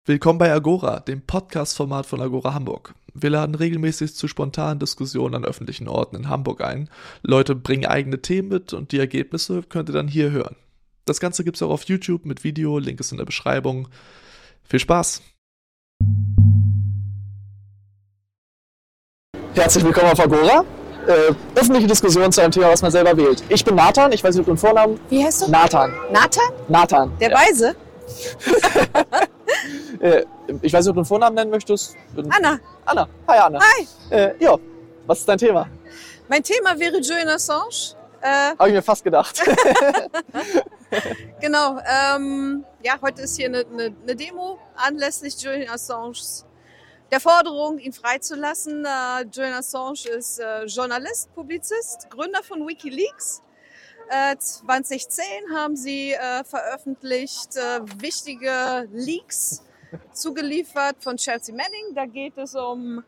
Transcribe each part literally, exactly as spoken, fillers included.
Willkommen bei Agora, dem Podcast-Format von Agora Hamburg. Wir laden regelmäßig zu spontanen Diskussionen an öffentlichen Orten in Hamburg ein. Leute bringen eigene Themen mit und die Ergebnisse könnt ihr dann hier hören. Das Ganze gibt's auch auf YouTube mit Video, Link ist in der Beschreibung. Viel Spaß! Herzlich willkommen auf Agora. Äh, öffentliche Diskussion zu einem Thema, was man selber wählt. Ich bin Nathan, ich weiß nicht, ob du einen Vornamen... Wie heißt du? Nathan. Nathan? Nathan. Der ja. Weise? äh, ich weiß nicht, ob du einen Vornamen nennen möchtest. Bin Anna. Anna. Hi, Anna. Hi. Äh, ja, was ist dein Thema? Mein Thema wäre Julian Assange. Äh, Habe ich mir fast gedacht. genau. Ähm, ja, heute ist hier eine, eine, eine Demo anlässlich Julian Assanges der Forderung, ihn freizulassen. Äh, Julian Assange ist äh, Journalist, Publizist, Gründer von WikiLeaks. Äh, zwanzig zehn haben sie äh, veröffentlicht äh, wichtige Leaks zugeliefert von Chelsea Manning. Da geht es um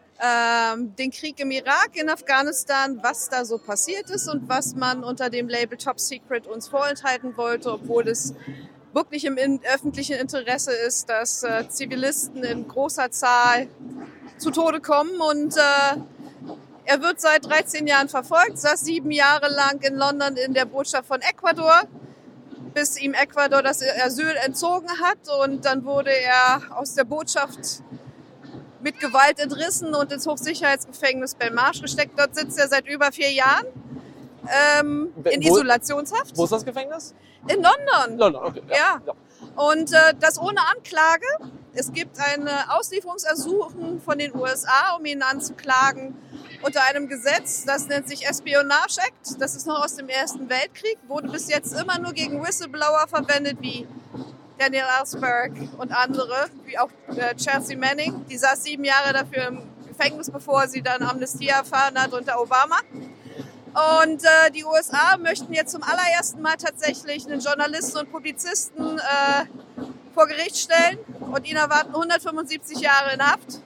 ähm, den Krieg im Irak, in Afghanistan, was da so passiert ist und was man unter dem Label Top Secret uns vorenthalten wollte, obwohl es wirklich im in, öffentlichen Interesse ist, dass äh, Zivilisten in großer Zahl zu Tode kommen. Und äh, er wird seit dreizehn Jahren verfolgt, saß sieben Jahre lang in London in der Botschaft von Ecuador, bis ihm Ecuador das Asyl entzogen hat. Und dann wurde er aus der Botschaft mit Gewalt entrissen und ins Hochsicherheitsgefängnis Belmarsh gesteckt. Dort sitzt er seit über vier Jahren ähm, in wo, Isolationshaft. Wo ist das Gefängnis? In London. London, okay. Ja. ja. ja. Und äh, das ohne Anklage. Es gibt ein Auslieferungsersuchen von den U S A, um ihn anzuklagen, unter einem Gesetz, das nennt sich Espionage Act. Das ist noch aus dem Ersten Weltkrieg, wurde bis jetzt immer nur gegen Whistleblower verwendet, wie Daniel Ellsberg und andere, wie auch äh, Chelsea Manning. Die saß sieben Jahre dafür im Gefängnis, bevor sie dann Amnestie erfahren hat unter Obama. Und äh, die U S A möchten jetzt zum allerersten Mal tatsächlich einen Journalisten und Publizisten äh, vor Gericht stellen und ihn erwarten hundertfünfundsiebzig Jahre in Haft.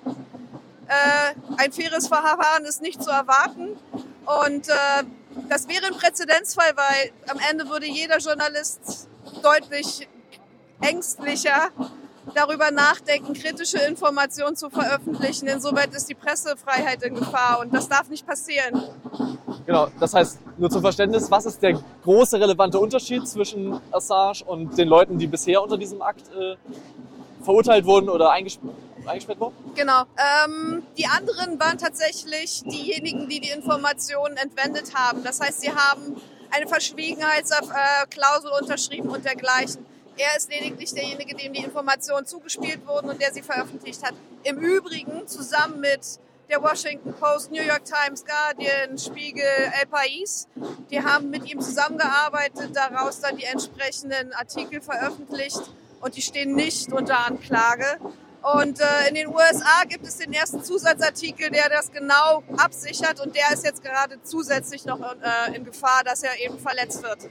Äh, ein faires Verfahren ist nicht zu erwarten und äh, das wäre ein Präzedenzfall, weil am Ende würde jeder Journalist deutlich ängstlicher darüber nachdenken, kritische Informationen zu veröffentlichen. Insoweit ist die Pressefreiheit in Gefahr und das darf nicht passieren. Genau, das heißt, nur zum Verständnis, was ist der große relevante Unterschied zwischen Assange und den Leuten, die bisher unter diesem Akt äh, verurteilt wurden oder eingesperrt, eingesperrt wurden? Genau. Ähm, die anderen waren tatsächlich diejenigen, die die Informationen entwendet haben. Das heißt, sie haben eine Verschwiegenheitsklausel unterschrieben und dergleichen. Er ist lediglich derjenige, dem die Informationen zugespielt wurden und der sie veröffentlicht hat. Im Übrigen zusammen mit der Washington Post, New York Times, Guardian, Spiegel, El País. Die haben mit ihm zusammengearbeitet, daraus dann die entsprechenden Artikel veröffentlicht und die stehen nicht unter Anklage. Und äh, in den U S A gibt es den ersten Zusatzartikel, der das genau absichert und der ist jetzt gerade zusätzlich noch äh, in Gefahr, dass er eben verletzt wird.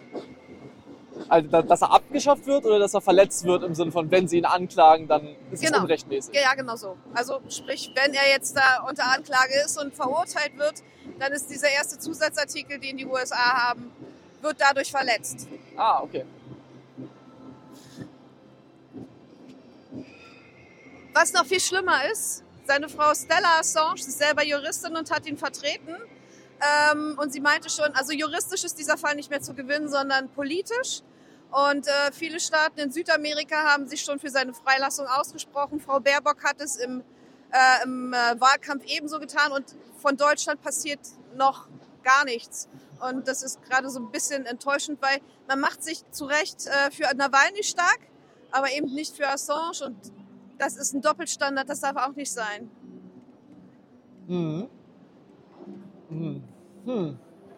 Also, dass er abgeschafft wird oder dass er verletzt wird im Sinne von, wenn sie ihn anklagen, dann ist genau. es unrechtmäßig? Ja, genau so. Also sprich, wenn er jetzt da unter Anklage ist und verurteilt wird, dann ist dieser erste Zusatzartikel, den die U S A haben, wird dadurch verletzt. Ah, okay. Was noch viel schlimmer ist, seine Frau Stella Assange ist selber Juristin und hat ihn vertreten. Ähm, und sie meinte schon, also juristisch ist dieser Fall nicht mehr zu gewinnen, sondern politisch. Und äh, viele Staaten in Südamerika haben sich schon für seine Freilassung ausgesprochen. Frau Baerbock hat es im, äh, im äh, Wahlkampf ebenso getan. Und von Deutschland passiert noch gar nichts. Und das ist gerade so ein bisschen enttäuschend, weil man macht sich zu Recht äh, für Nawalny stark, aber eben nicht für Assange. Und das ist ein Doppelstandard, das darf auch nicht sein. Mhm. Hm. Hm.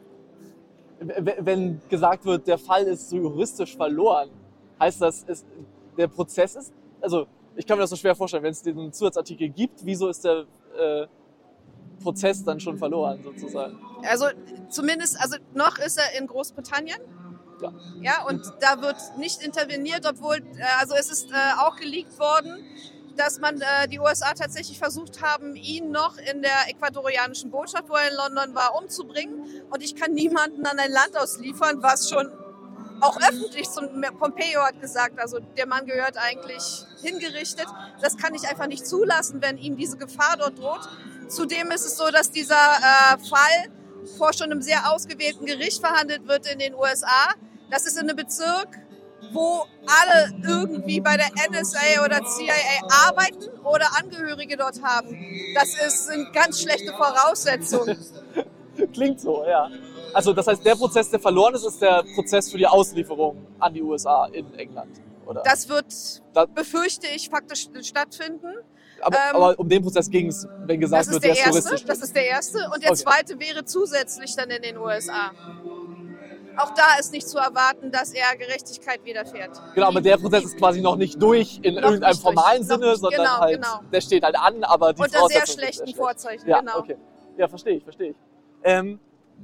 Wenn gesagt wird, der Fall ist so juristisch verloren, heißt das, ist, der Prozess ist, also ich kann mir das so schwer vorstellen, wenn es diesen Zusatzartikel gibt, wieso ist der äh, Prozess dann schon verloren sozusagen? Also zumindest, also noch ist er in Großbritannien. Ja. Ja, und da wird nicht interveniert, obwohl, äh, also es ist äh, auch geleakt worden, dass man äh, die U S A tatsächlich versucht haben, ihn noch in der ecuadorianischen Botschaft, wo er in London war, umzubringen. Und ich kann niemanden an ein Land ausliefern, was schon auch öffentlich, zum Pompeo hat gesagt, also der Mann gehört eigentlich hingerichtet. Das kann ich einfach nicht zulassen, wenn ihm diese Gefahr dort droht. Zudem ist es so, dass dieser äh, Fall vor schon einem sehr ausgewählten Gericht verhandelt wird in den U S A. Das ist in einem Bezirk, wo alle irgendwie bei der N S A oder C I A arbeiten oder Angehörige dort haben. Das ist, sind ganz schlechte Voraussetzungen. Klingt so, ja. Also das heißt, der Prozess, der verloren ist, ist der Prozess für die Auslieferung an die U S A in England, oder? Das wird, das, befürchte ich, faktisch stattfinden. Aber, ähm, aber um den Prozess ging es, wenn gesagt das wird, ist der der ist erste, touristisch. Das ist der erste. Und der Okay. zweite wäre zusätzlich dann in den U S A. Auch da ist nicht zu erwarten, dass er Gerechtigkeit widerfährt. Genau, aber der Prozess ist quasi noch nicht durch in Noch irgendeinem nicht durch. formalen Noch Sinne, nicht. sondern Genau, halt, genau. der steht halt an, aber die Unter sehr Voraussetzungen sind schlechten schlecht. Vorzeichen, Ja, genau. okay. Ja, verstehe ich, verstehe ich. Ähm,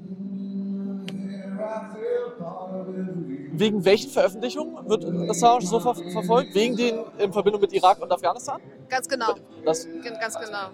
wegen welchen Veröffentlichungen wird Assange so ver verfolgt? Wegen den in Verbindung mit Irak und Afghanistan? Ganz genau. Das, Ganz genau.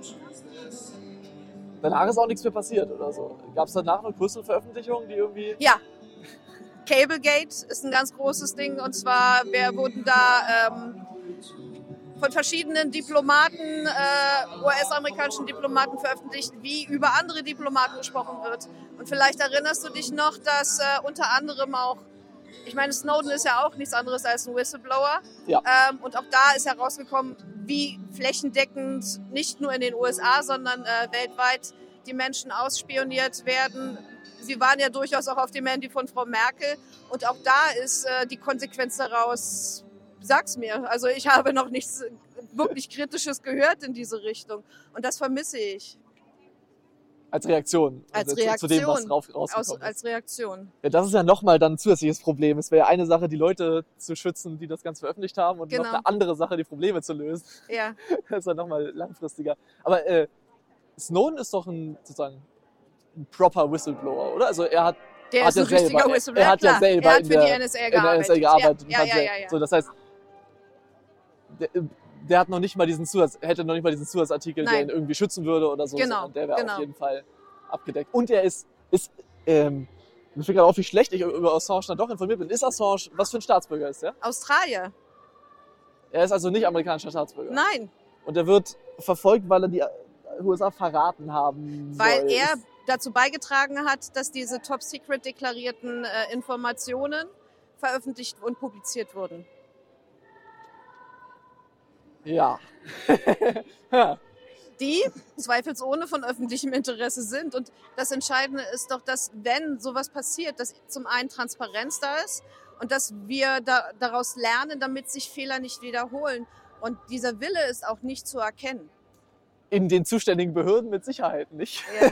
danach ist auch nichts mehr passiert oder so. Gab es danach noch größere Veröffentlichungen, die irgendwie... Ja. Cablegate ist ein ganz großes Ding. Und zwar, wir wurden da ähm, von verschiedenen Diplomaten, äh, U S-amerikanischen Diplomaten veröffentlicht, wie über andere Diplomaten gesprochen wird. Und vielleicht erinnerst du dich noch, dass äh, unter anderem auch, ich meine, Snowden ist ja auch nichts anderes als ein Whistleblower. Ja. Ähm, und auch da ist herausgekommen, wie flächendeckend nicht nur in den U S A, sondern äh, weltweit die Menschen ausspioniert werden. Sie waren ja durchaus auch auf dem Handy von Frau Merkel. Und auch da ist äh, die Konsequenz daraus, sag's mir. Also ich habe noch nichts wirklich Kritisches gehört in diese Richtung. Und das vermisse ich. Als Reaktion. Als also Reaktion. Zu dem, was raus, Aus, rausgekommen ist. als Reaktion. Ja, das ist ja nochmal dann ein zusätzliches Problem. Es wäre ja eine Sache, die Leute zu schützen, die das Ganze veröffentlicht haben, und Genau. noch eine andere Sache, die Probleme zu lösen. Ja. Das ist ja nochmal langfristiger. Aber äh, Snowden ist doch ein, sozusagen, ein proper Whistleblower, oder? Also er hat, Der hat ist ja ein richtiger selber, Whistleblower. er hat ja klar. selber er hat in für der, die N S A in der N S A gearbeitet. gearbeitet. Ja, und ja, hat ja, ja, ja. So, das heißt, der, der hat noch nicht mal diesen Zusatz, hätte noch nicht mal diesen Zusatzartikel, der Nein. ihn irgendwie schützen würde oder so, Genau, sondern der wäre genau. auf jeden Fall abgedeckt. Und er ist, ist ähm, mir fällt gerade auf, wie schlecht ich über Assange dann doch informiert bin. Ist Assange, was für ein Staatsbürger ist der? Australier. Er ist also nicht amerikanischer Staatsbürger. Nein, Und er wird verfolgt, weil er die U S A verraten haben weil soll. er Ist- dazu beigetragen hat, dass diese Top-Secret deklarierten äh, Informationen veröffentlicht und publiziert wurden. Ja. Ja. Die zweifelsohne von öffentlichem Interesse sind. Und das Entscheidende ist doch, dass wenn sowas passiert, dass zum einen Transparenz da ist und dass wir da, daraus lernen, damit sich Fehler nicht wiederholen. Und dieser Wille ist auch nicht zu erkennen. In den zuständigen Behörden mit Sicherheit nicht. Ja.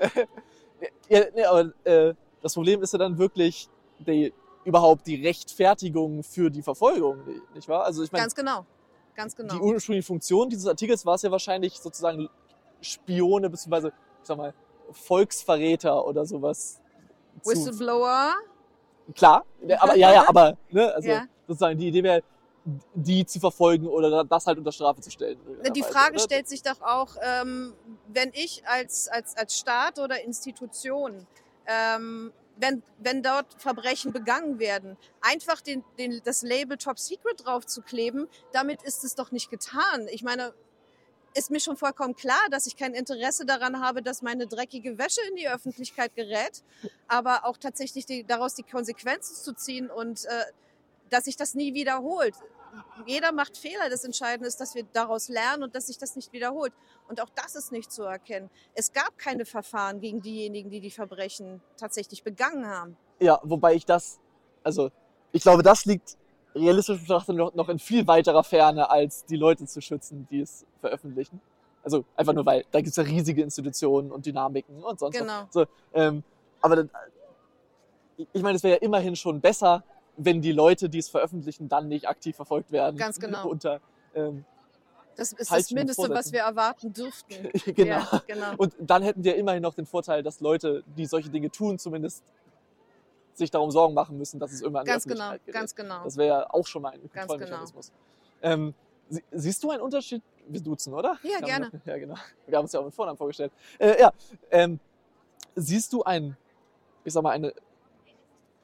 Ja, nee, aber äh, das Problem ist ja dann wirklich die, überhaupt die Rechtfertigung für die Verfolgung, nicht wahr? Also ich meine, Ganz genau. Ganz genau. die ursprüngliche Funktion dieses Artikels war es ja wahrscheinlich sozusagen Spione bzw. ich sag mal Volksverräter oder sowas. zu- Whistleblower. Klar, aber ja, ja, aber ne, also Ja. sozusagen die Idee wäre, die zu verfolgen oder das halt unter Strafe zu stellen. Die Frage stellt sich doch auch, ähm, wenn ich als, als, als Staat oder Institution, ähm, wenn, wenn dort Verbrechen begangen werden, einfach den, den, das Label Top Secret drauf zu kleben, damit ist es doch nicht getan. Ich meine, ist mir schon vollkommen klar, dass ich kein Interesse daran habe, dass meine dreckige Wäsche in die Öffentlichkeit gerät, aber auch tatsächlich die, daraus die Konsequenzen zu ziehen und äh, dass sich das nie wiederholt. Jeder macht Fehler. Das Entscheidende ist, dass wir daraus lernen und dass sich das nicht wiederholt. Und auch das ist nicht zu erkennen. Es gab keine Verfahren gegen diejenigen, die die Verbrechen tatsächlich begangen haben. Ja, wobei ich das, also ich glaube, das liegt realistisch betrachtet noch, noch in viel weiterer Ferne, als die Leute zu schützen, die es veröffentlichen. Also einfach nur, weil da gibt es ja riesige Institutionen und Dynamiken und sonst Genau. was. So, ähm, aber dann, ich meine, es wäre ja immerhin schon besser, wenn die Leute, die es veröffentlichen, dann nicht aktiv verfolgt werden. Ganz genau. Unter, ähm, Das ist das Falschen Mindeste, was Vorsätzen. wir erwarten dürften. genau. Ja, genau. Und dann hätten wir immerhin noch den Vorteil, dass Leute, die solche Dinge tun, zumindest sich darum Sorgen machen müssen, dass es irgendwann an die Ganz genau, Öffentlichkeit gerät. ganz genau. Das wäre ja auch schon mal ein Ganz Kontrollmechanismus. Ähm, sie, siehst du einen Unterschied? Wir duzen, oder? Ja, Wir haben gerne. Ja, genau. Wir haben uns ja auch mit Vornamen vorgestellt. Äh, ja, ähm, siehst du ein, ich sag mal, eine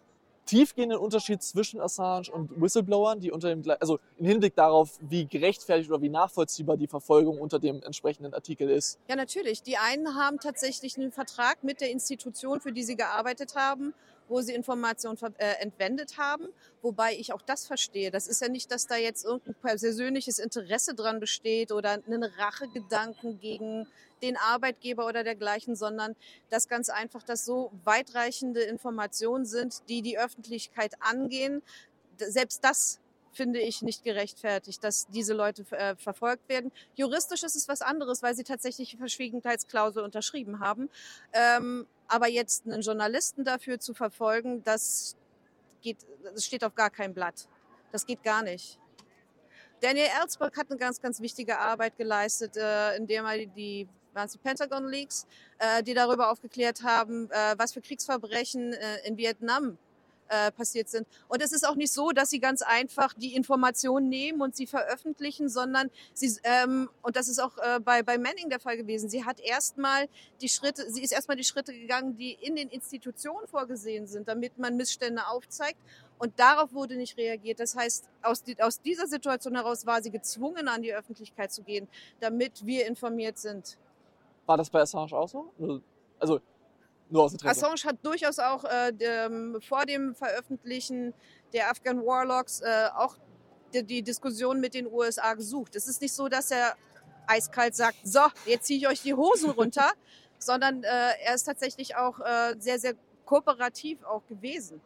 tiefgehenden Unterschied zwischen Assange und Whistleblowern, die unter dem, also im Hinblick darauf, wie gerechtfertigt oder wie nachvollziehbar die Verfolgung unter dem entsprechenden Artikel ist? Ja, natürlich. Die einen haben tatsächlich einen Vertrag mit der Institution, für die sie gearbeitet haben, wo sie Informationen äh, entwendet haben, wobei ich auch das verstehe. Das ist ja nicht, dass da jetzt irgendein persönliches Interesse dran besteht oder einen Rachegedanken gegen den Arbeitgeber oder dergleichen, sondern dass ganz einfach das so weitreichende Informationen sind, die die Öffentlichkeit angehen. Selbst das finde ich nicht gerechtfertigt, dass diese Leute äh, verfolgt werden. Juristisch ist es was anderes, weil sie tatsächlich die Verschwiegenheitsklausel unterschrieben haben. Ähm, aber jetzt einen Journalisten dafür zu verfolgen, das geht, das steht auf gar keinem Blatt. Das geht gar nicht. Daniel Ellsberg hat eine ganz, ganz wichtige Arbeit geleistet, äh, indem er die, waren es die Pentagon Leaks, äh, die darüber aufgeklärt haben, äh, was für Kriegsverbrechen äh, in Vietnam Äh, passiert sind. Und es ist auch nicht so, dass sie ganz einfach die Informationen nehmen und sie veröffentlichen, sondern sie, ähm, und das ist auch äh, bei, bei Manning der Fall gewesen, sie hat erstmal die Schritte, sie ist erstmal die Schritte gegangen, die in den Institutionen vorgesehen sind, damit man Missstände aufzeigt. Und darauf wurde nicht reagiert. Das heißt, aus, die, aus dieser Situation heraus war sie gezwungen, an die Öffentlichkeit zu gehen, damit wir informiert sind. War das bei Assange auch so? Also nur aus Interesse. Assange hat durchaus auch äh, dem, vor dem Veröffentlichen der Afghan Warlocks äh, auch die, die Diskussion mit den U S A gesucht. Es ist nicht so, dass er eiskalt sagt, so, jetzt ziehe ich euch die Hosen runter, sondern äh, er ist tatsächlich auch äh, sehr, sehr kooperativ auch gewesen.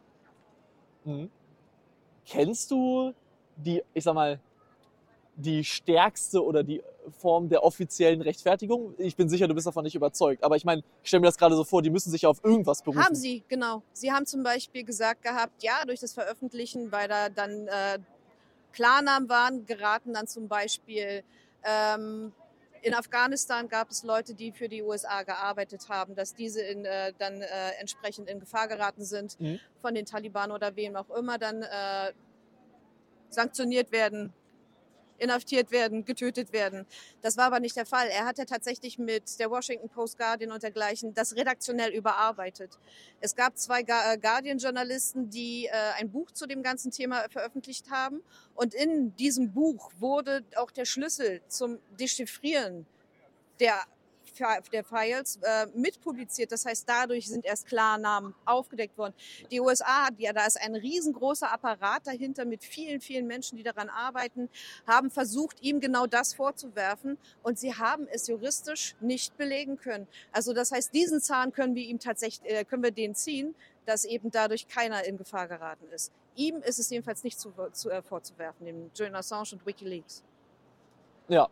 Mhm. Kennst du die, ich sag mal, die stärkste oder die Form der offiziellen Rechtfertigung? Ich bin sicher, du bist davon nicht überzeugt. Aber ich meine, ich stelle mir das gerade so vor, die müssen sich ja auf irgendwas berufen. Haben sie, genau. Sie haben zum Beispiel gesagt gehabt, ja, durch das Veröffentlichen, weil da dann äh, Klarnamen waren, geraten dann zum Beispiel ähm, in Afghanistan gab es Leute, die für die U S A gearbeitet haben, dass diese in, äh, dann äh, entsprechend in Gefahr geraten sind, mhm. von den Taliban oder wem auch immer, dann äh, sanktioniert werden, inhaftiert werden, getötet werden. Das war aber nicht der Fall. Er hat ja tatsächlich mit der Washington Post, Guardian und dergleichen das redaktionell überarbeitet. Es gab zwei Guardian-Journalisten, die äh, ein Buch zu dem ganzen Thema veröffentlicht haben. Und in diesem Buch wurde auch der Schlüssel zum Dechiffrieren der der Files äh, mitpubliziert. Das heißt, dadurch sind erst Klarnamen aufgedeckt worden. Die U S A hat ja, da ist ein riesengroßer Apparat dahinter mit vielen, vielen Menschen, die daran arbeiten, haben versucht, ihm genau das vorzuwerfen und sie haben es juristisch nicht belegen können. Also das heißt, diesen Zahn können wir ihm tatsächlich, äh, können wir den ziehen, dass eben dadurch keiner in Gefahr geraten ist. Ihm ist es jedenfalls nicht zu, zu, äh, vorzuwerfen, dem Julian Assange und WikiLeaks. Ja.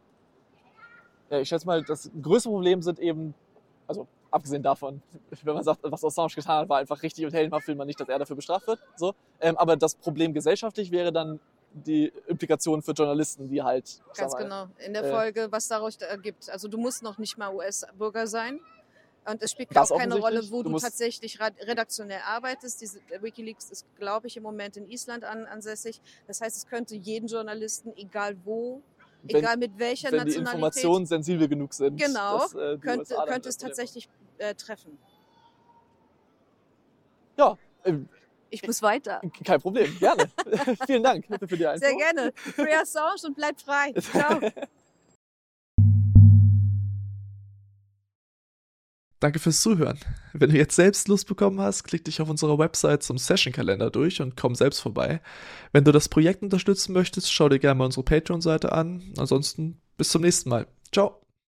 Ja, ich schätze mal, das größte Problem sind eben, also abgesehen davon, wenn man sagt, was Assange getan hat, war einfach richtig und heldenhaft, will man nicht, dass er dafür bestraft wird. So. Ähm, aber das Problem gesellschaftlich wäre dann die Implikationen für Journalisten, die halt... Ganz mal, genau, in der äh, Folge, was daraus ergibt. Also du musst noch nicht mal U S-Bürger sein. Und es spielt Das auch keine Rolle, offensichtlich. wo Du du, musst- tatsächlich ra- redaktionell arbeitest. Diese WikiLeaks ist, glaube ich, im Moment in Island an, ansässig. Das heißt, es könnte jeden Journalisten, egal wo, Wenn- egal mit welcher wenn die Nationalität, Informationen sensibel genug sind. genau, dass, äh, die könnte, U S A dann könnte es das Problem tatsächlich äh, treffen. haben. Ja, äh, Ich muss weiter. kein Problem, gerne. Vielen Dank für die Info. Sehr gerne. Free Assange und bleibt frei. Ciao. Danke fürs Zuhören. Wenn du jetzt selbst Lust bekommen hast, klick dich auf unserer Website zum Session-Kalender durch und komm selbst vorbei. Wenn du das Projekt unterstützen möchtest, schau dir gerne mal unsere Patreon-Seite an. Ansonsten bis zum nächsten Mal. Ciao.